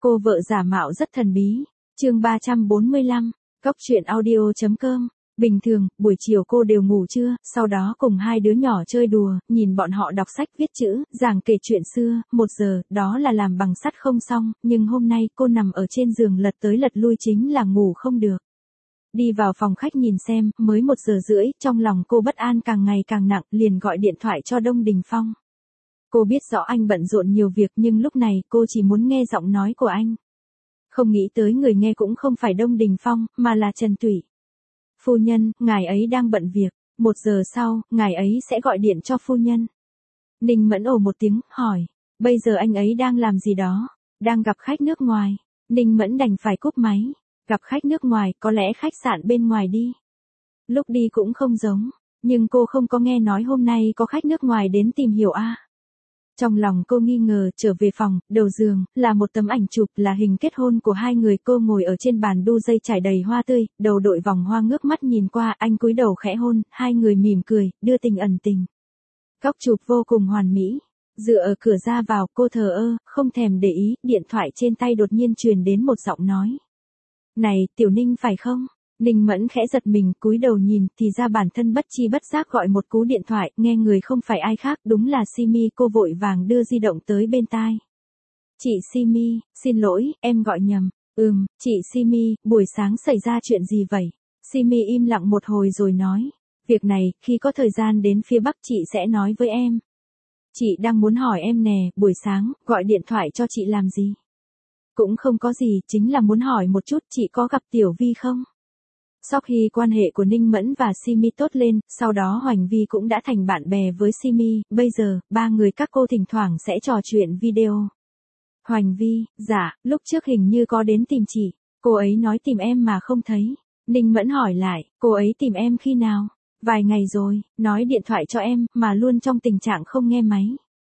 Cô vợ giả mạo rất thần bí. Chương 345, Cóc truyện audio.com. Bình thường, buổi chiều cô đều ngủ trưa, sau đó cùng hai đứa nhỏ chơi đùa, nhìn bọn họ đọc sách viết chữ, giảng kể chuyện xưa, 1 giờ, đó là làm bằng sắt không xong, nhưng hôm nay cô nằm ở trên giường lật tới lật lui chính là ngủ không được. Đi vào phòng khách nhìn xem, mới 1 giờ rưỡi, trong lòng cô bất an càng ngày càng nặng, liền gọi điện thoại cho Đông Đình Phong. Cô biết rõ anh bận rộn nhiều việc nhưng lúc này cô chỉ muốn nghe giọng nói của anh. Không nghĩ tới người nghe cũng không phải Đông Đình Phong, mà là Trần Thủy. Phu nhân, ngài ấy đang bận việc, 1 giờ sau, ngài ấy sẽ gọi điện cho phu nhân. Ninh Mẫn ồ một tiếng, hỏi, bây giờ anh ấy đang làm gì đó? Đang gặp khách nước ngoài. Ninh Mẫn đành phải cúp máy. Gặp khách nước ngoài, có lẽ khách sạn bên ngoài đi. Lúc đi cũng không giống, nhưng cô không có nghe nói hôm nay có khách nước ngoài đến tìm hiểu a. Trong lòng cô nghi ngờ, trở về phòng, đầu giường, là một tấm ảnh chụp là hình kết hôn của hai người, cô ngồi ở trên bàn đu dây trải đầy hoa tươi, đầu đội vòng hoa ngước mắt nhìn qua, anh cúi đầu khẽ hôn, hai người mỉm cười, đưa tình ẩn tình. Góc chụp vô cùng hoàn mỹ. Dựa ở cửa ra vào, cô thờ ơ, không thèm để ý, điện thoại trên tay đột nhiên truyền đến một giọng nói. Này, Tiểu Ninh phải không? Ninh Mẫn khẽ giật mình, cúi đầu nhìn, thì ra bản thân bất chi bất giác gọi một cú điện thoại, nghe người không phải ai khác, đúng là Simi, cô vội vàng đưa di động tới bên tai. Chị Simi, xin lỗi, em gọi nhầm. Chị Simi, buổi sáng xảy ra chuyện gì vậy? Simi im lặng một hồi rồi nói, việc này, khi có thời gian đến phía Bắc chị sẽ nói với em. Chị đang muốn hỏi em nè, buổi sáng, gọi điện thoại cho chị làm gì? Cũng không có gì, chính là muốn hỏi một chút chị có gặp Tiểu Vi không? Sau khi quan hệ của Ninh Mẫn và Simi tốt lên, sau đó Hoành Vi cũng đã thành bạn bè với Simi, bây giờ, ba người các cô thỉnh thoảng sẽ trò chuyện video. Hoành Vi, dạ, lúc trước hình như có đến tìm chị, cô ấy nói tìm em mà không thấy. Ninh Mẫn hỏi lại, cô ấy tìm em khi nào? Vài ngày rồi, nói điện thoại cho em, mà luôn trong tình trạng không nghe máy.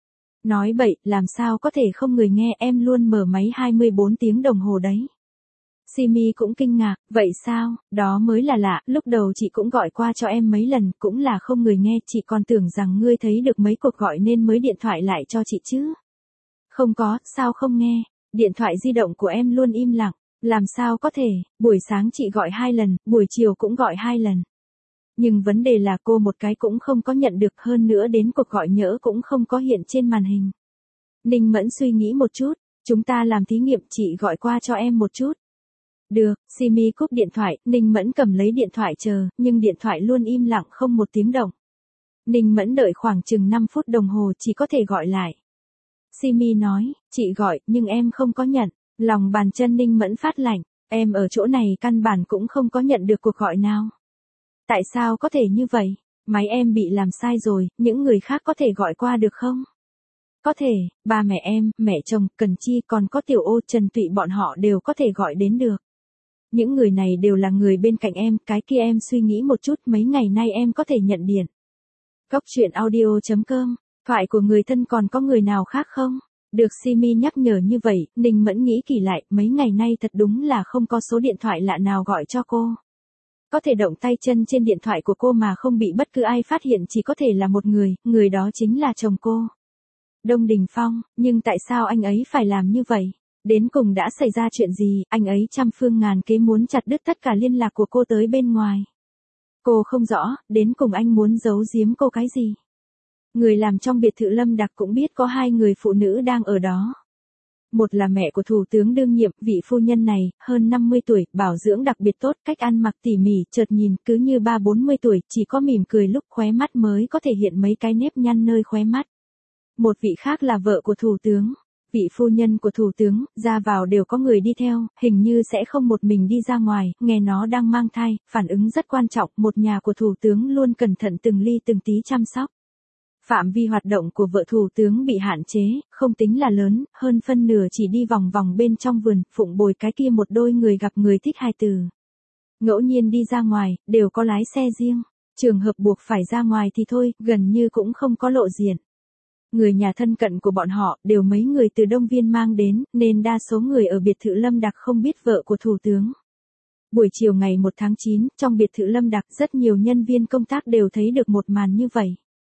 Nói bậy, làm sao có thể không người nghe, em luôn mở máy 24 tiếng đồng hồ đấy. Simi cũng kinh ngạc, vậy sao, đó mới là lạ, lúc đầu chị cũng gọi qua cho em mấy lần, cũng là không người nghe, chị còn tưởng rằng ngươi thấy được mấy cuộc gọi nên mới điện thoại lại cho chị chứ. Không có, sao không nghe, điện thoại di động của em luôn im lặng, làm sao có thể, buổi sáng chị gọi 2 lần, buổi chiều cũng gọi 2 lần. Nhưng vấn đề là cô một cái cũng không có nhận được, hơn nữa đến cuộc gọi nhỡ cũng không có hiện trên màn hình. Ninh Mẫn suy nghĩ một chút, chúng ta làm thí nghiệm, chị gọi qua cho em một chút. Được, Simi cúp điện thoại, Ninh Mẫn cầm lấy điện thoại chờ, nhưng điện thoại luôn im lặng không một tiếng động. Ninh Mẫn đợi khoảng chừng 5 phút đồng hồ chỉ có thể gọi lại. Simi nói, chị gọi, nhưng em không có nhận, lòng bàn chân Ninh Mẫn phát lạnh, em ở chỗ này căn bản cũng không có nhận được cuộc gọi nào. Tại sao có thể như vậy? Máy em bị làm sai rồi, những người khác có thể gọi qua được không? Có thể, ba mẹ em, mẹ chồng, Cần Chi còn có Tiểu Ô, Trần Tụy bọn họ đều có thể gọi đến được. Những người này đều là người bên cạnh em, cái kia em suy nghĩ một chút, mấy ngày nay em có thể nhận điện. Cóc truyện audio.com, thoại của người thân còn có người nào khác không? Được Simi nhắc nhở như vậy, Ninh Mẫn nghĩ kỳ lại, mấy ngày nay thật đúng là không có số điện thoại lạ nào gọi cho cô. Có thể động tay chân trên điện thoại của cô mà không bị bất cứ ai phát hiện, chỉ có thể là một người đó chính là chồng cô. Đông Đình Phong, nhưng tại sao anh ấy phải làm như vậy? Đến cùng đã xảy ra chuyện gì, anh ấy trăm phương ngàn kế muốn chặt đứt tất cả liên lạc của cô tới bên ngoài. Cô không rõ, đến cùng anh muốn giấu giếm cô cái gì? Người làm trong biệt thự Lâm Đặc cũng biết có 2 người phụ nữ đang ở đó. Một là mẹ của thủ tướng đương nhiệm, vị phu nhân này, hơn 50 tuổi, bảo dưỡng đặc biệt tốt, cách ăn mặc tỉ mỉ, chợt nhìn cứ như 30-40 tuổi, chỉ có mỉm cười lúc khóe mắt mới có thể hiện mấy cái nếp nhăn nơi khóe mắt. Một vị khác là vợ của thủ tướng. Vị phu nhân của thủ tướng, ra vào đều có người đi theo, hình như sẽ không một mình đi ra ngoài, nghe nó đang mang thai, phản ứng rất quan trọng, một nhà của thủ tướng luôn cẩn thận từng ly từng tí chăm sóc. Phạm vi hoạt động của vợ thủ tướng bị hạn chế, không tính là lớn, hơn phân nửa chỉ đi vòng vòng bên trong vườn, phụng bồi cái kia một đôi người gặp người thích hài tử. Ngẫu nhiên đi ra ngoài, đều có lái xe riêng, trường hợp buộc phải ra ngoài thì thôi, gần như cũng không có lộ diện. Người nhà thân cận của bọn họ đều mấy người từ Đông Viên mang đến, nên đa số người ở biệt thự Lâm Đặc không biết vợ của thủ tướng. Buổi chiều ngày 1 tháng 9, trong biệt thự Lâm Đặc rất nhiều nhân viên công tác đều thấy được một màn như vậy.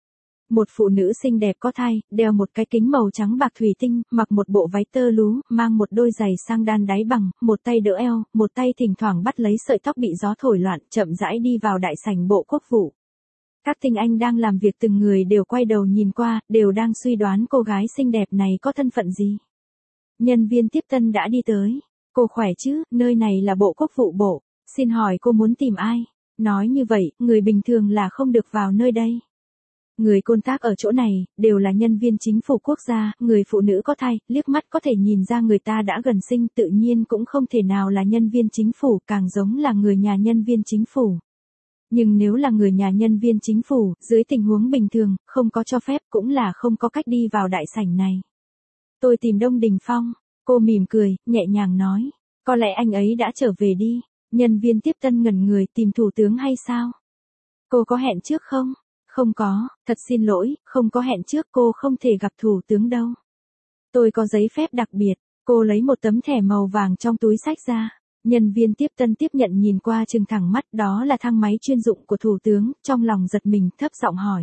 Một phụ nữ xinh đẹp có thai, đeo một cái kính màu trắng bạc thủy tinh, mặc một bộ váy tơ lú, mang một đôi giày sang đan đáy bằng, một tay đỡ eo, một tay thỉnh thoảng bắt lấy sợi tóc bị gió thổi loạn, chậm rãi đi vào đại sảnh Bộ Quốc vụ. Các tinh anh đang làm việc từng người đều quay đầu nhìn qua, đều đang suy đoán cô gái xinh đẹp này có thân phận gì. Nhân viên tiếp tân đã đi tới. Cô khỏe chứ, nơi này là Bộ Quốc vụ bộ, xin hỏi cô muốn tìm ai? Nói như vậy, người bình thường là không được vào nơi đây. Người công tác ở chỗ này, đều là nhân viên chính phủ quốc gia, người phụ nữ có thai, liếc mắt có thể nhìn ra người ta đã gần sinh, tự nhiên cũng không thể nào là nhân viên chính phủ, càng giống là người nhà nhân viên chính phủ. Nhưng nếu là người nhà nhân viên chính phủ, dưới tình huống bình thường, không có cho phép cũng là không có cách đi vào đại sảnh này. Tôi tìm Đông Đình Phong, cô mỉm cười, nhẹ nhàng nói, có lẽ anh ấy đã trở về đi. Nhân viên tiếp tân ngẩn người, tìm thủ tướng hay sao? Cô có hẹn trước không? Không có, thật xin lỗi, không có hẹn trước, cô không thể gặp thủ tướng đâu. Tôi có giấy phép đặc biệt, cô lấy một tấm thẻ màu vàng trong túi xách ra. Nhân viên tiếp tân tiếp nhận nhìn qua trừng thẳng mắt, đó là thang máy chuyên dụng của thủ tướng, trong lòng giật mình, thấp giọng hỏi.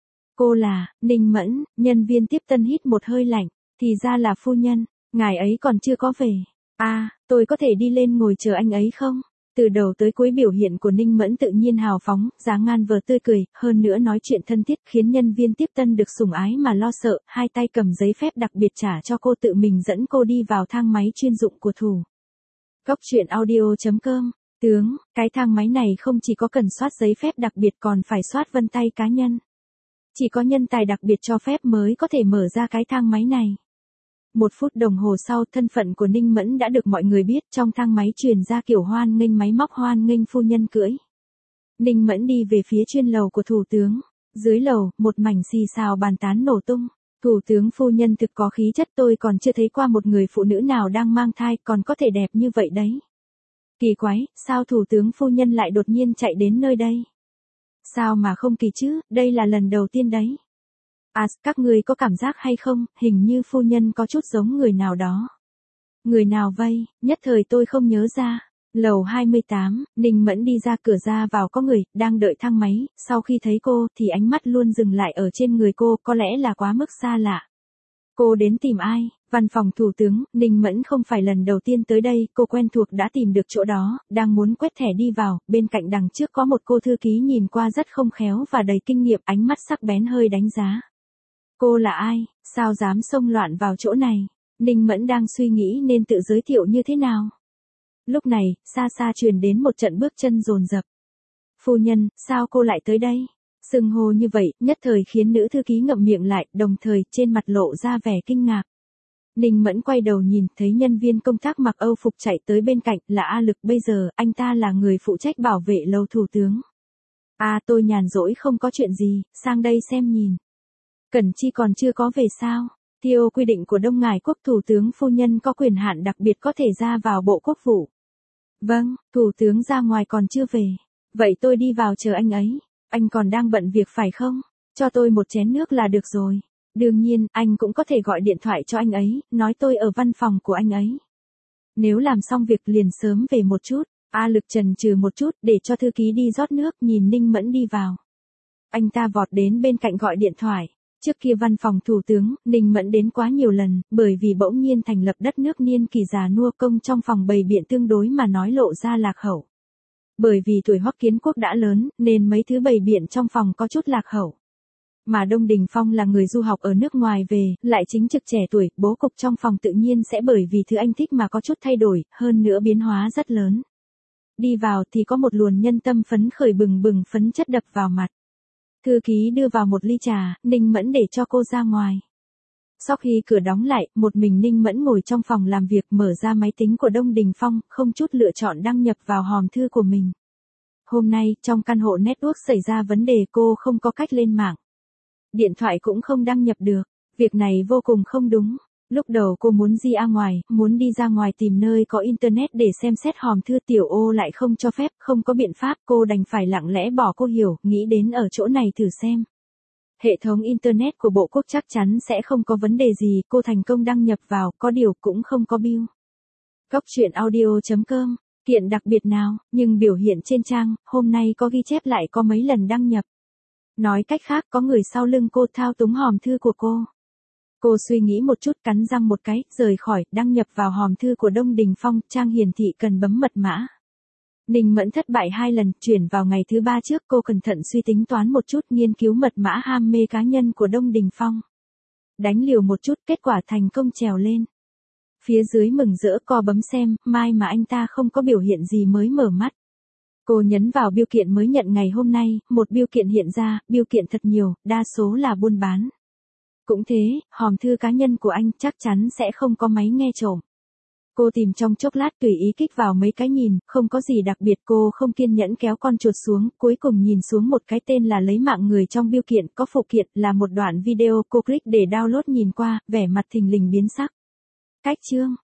Cô là, Ninh Mẫn, nhân viên tiếp tân hít một hơi lạnh, thì ra là phu nhân, ngài ấy còn chưa có về. Tôi có thể đi lên ngồi chờ anh ấy không? Từ đầu tới cuối biểu hiện của Ninh Mẫn tự nhiên hào phóng, dáng ngang vờ tươi cười, hơn nữa nói chuyện thân thiết khiến nhân viên tiếp tân được sủng ái mà lo sợ, hai tay cầm giấy phép đặc biệt trả cho cô, tự mình dẫn cô đi vào thang máy chuyên dụng của thủ. Góc truyện audio.com, tướng, cái thang máy này không chỉ có cần soát giấy phép đặc biệt còn phải soát vân tay cá nhân. Chỉ có nhân tài đặc biệt cho phép mới có thể mở ra cái thang máy này. 1 phút đồng hồ sau, thân phận của Ninh Mẫn đã được mọi người biết, trong thang máy truyền ra kiểu hoan nghênh máy móc hoan nghênh phu nhân cưỡi. Ninh Mẫn đi về phía chuyên lầu của thủ tướng. Dưới lầu, một mảnh xì xào bàn tán nổ tung. Thủ tướng phu nhân thực có khí chất, tôi còn chưa thấy qua một người phụ nữ nào đang mang thai còn có thể đẹp như vậy đấy. Kỳ quái, sao thủ tướng phu nhân lại đột nhiên chạy đến nơi đây? Sao mà không kỳ chứ, đây là lần đầu tiên đấy. Các ngươi có cảm giác hay không, hình như phu nhân có chút giống người nào đó. Người nào vây, nhất thời tôi không nhớ ra. Lầu 28, Ninh Mẫn đi ra cửa ra vào có người, đang đợi thang máy, sau khi thấy cô thì ánh mắt luôn dừng lại ở trên người cô, có lẽ là quá mức xa lạ. Cô đến tìm ai? Văn phòng thủ tướng, Ninh Mẫn không phải lần đầu tiên tới đây, cô quen thuộc đã tìm được chỗ đó, đang muốn quét thẻ đi vào, bên cạnh đằng trước có một cô thư ký nhìn qua rất không khéo và đầy kinh nghiệm, ánh mắt sắc bén hơi đánh giá. Cô là ai, sao dám xông loạn vào chỗ này? Ninh Mẫn đang suy nghĩ nên tự giới thiệu như thế nào. Lúc này, xa xa truyền đến một trận bước chân dồn dập. Phu nhân, sao cô lại tới đây? Xưng hô như vậy, nhất thời khiến nữ thư ký ngậm miệng lại, đồng thời trên mặt lộ ra vẻ kinh ngạc. Ninh Mẫn quay đầu nhìn, thấy nhân viên công tác mặc Âu phục chạy tới bên cạnh, là A Lực, bây giờ, anh ta là người phụ trách bảo vệ lầu thủ tướng. Tôi nhàn rỗi không có chuyện gì, sang đây xem nhìn. Cẩn Chi còn chưa có về sao? Theo quy định của Đông Ngải Quốc, thủ tướng phu nhân có quyền hạn đặc biệt có thể ra vào Bộ Quốc vụ. Vâng, thủ tướng ra ngoài còn chưa về. Vậy tôi đi vào chờ anh ấy. Anh còn đang bận việc phải không? Cho tôi một chén nước là được rồi. Đương nhiên, anh cũng có thể gọi điện thoại cho anh ấy, nói tôi ở văn phòng của anh ấy. Nếu làm xong việc liền sớm về một chút. A Lực chần chừ một chút để cho thư ký đi rót nước, nhìn Ninh Mẫn đi vào. Anh ta vọt đến bên cạnh gọi điện thoại. Trước kia văn phòng thủ tướng, Ninh Mẫn đến quá nhiều lần, bởi vì bỗng nhiên thành lập đất nước niên kỳ già nua, công trong phòng bày biện tương đối mà nói lộ ra lạc hậu. Bởi vì tuổi Hoắc Kiến Quốc đã lớn, nên mấy thứ bày biện trong phòng có chút lạc hậu. Mà Đông Đình Phong là người du học ở nước ngoài về, lại chính trực trẻ tuổi, bố cục trong phòng tự nhiên sẽ bởi vì thứ anh thích mà có chút thay đổi, hơn nữa biến hóa rất lớn. Đi vào thì có một luồng nhân tâm phấn khởi bừng bừng phấn chất đập vào mặt. Thư ký đưa vào một ly trà, Ninh Mẫn để cho cô ra ngoài. Sau khi cửa đóng lại, một mình Ninh Mẫn ngồi trong phòng làm việc, mở ra máy tính của Đông Đình Phong, không chút lựa chọn đăng nhập vào hòm thư của mình. Hôm nay, trong căn hộ network xảy ra vấn đề, cô không có cách lên mạng. Điện thoại cũng không đăng nhập được. Việc này vô cùng không đúng. Lúc đầu cô muốn muốn đi ra ngoài tìm nơi có internet để xem xét hòm thư, Tiểu Ô lại không cho phép, không có biện pháp, cô đành phải lặng lẽ bỏ, cô hiểu, nghĩ đến ở chỗ này thử xem. Hệ thống internet của Bộ Quốc chắc chắn sẽ không có vấn đề gì, cô thành công đăng nhập vào, có điều cũng không có bill. Góc truyện audio.com, kiện đặc biệt nào, nhưng biểu hiện trên trang, hôm nay có ghi chép lại có mấy lần đăng nhập. Nói cách khác có người sau lưng cô thao túng hòm thư của cô. Cô suy nghĩ một chút cắn răng một cái, rời khỏi, đăng nhập vào hòm thư của Đông Đình Phong, trang hiển thị cần bấm mật mã. Ninh Mẫn thất bại 2 lần, chuyển vào ngày thứ 3 trước cô cẩn thận suy tính toán một chút nghiên cứu mật mã ham mê cá nhân của Đông Đình Phong. Đánh liều một chút, kết quả thành công trèo lên. Phía dưới mừng rỡ co bấm xem, mai mà anh ta không có biểu hiện gì mới mở mắt. Cô nhấn vào bưu kiện mới nhận ngày hôm nay, một bưu kiện hiện ra, bưu kiện thật nhiều, đa số là buôn bán. Cũng thế, hòm thư cá nhân của anh chắc chắn sẽ không có máy nghe trộm. Cô tìm trong chốc lát tùy ý kích vào mấy cái nhìn, không có gì đặc biệt, cô không kiên nhẫn kéo con chuột xuống, cuối cùng nhìn xuống một cái tên là lấy mạng người trong bưu kiện, có phụ kiện là một đoạn video, cô click để download nhìn qua, vẻ mặt thình lình biến sắc. Cách chương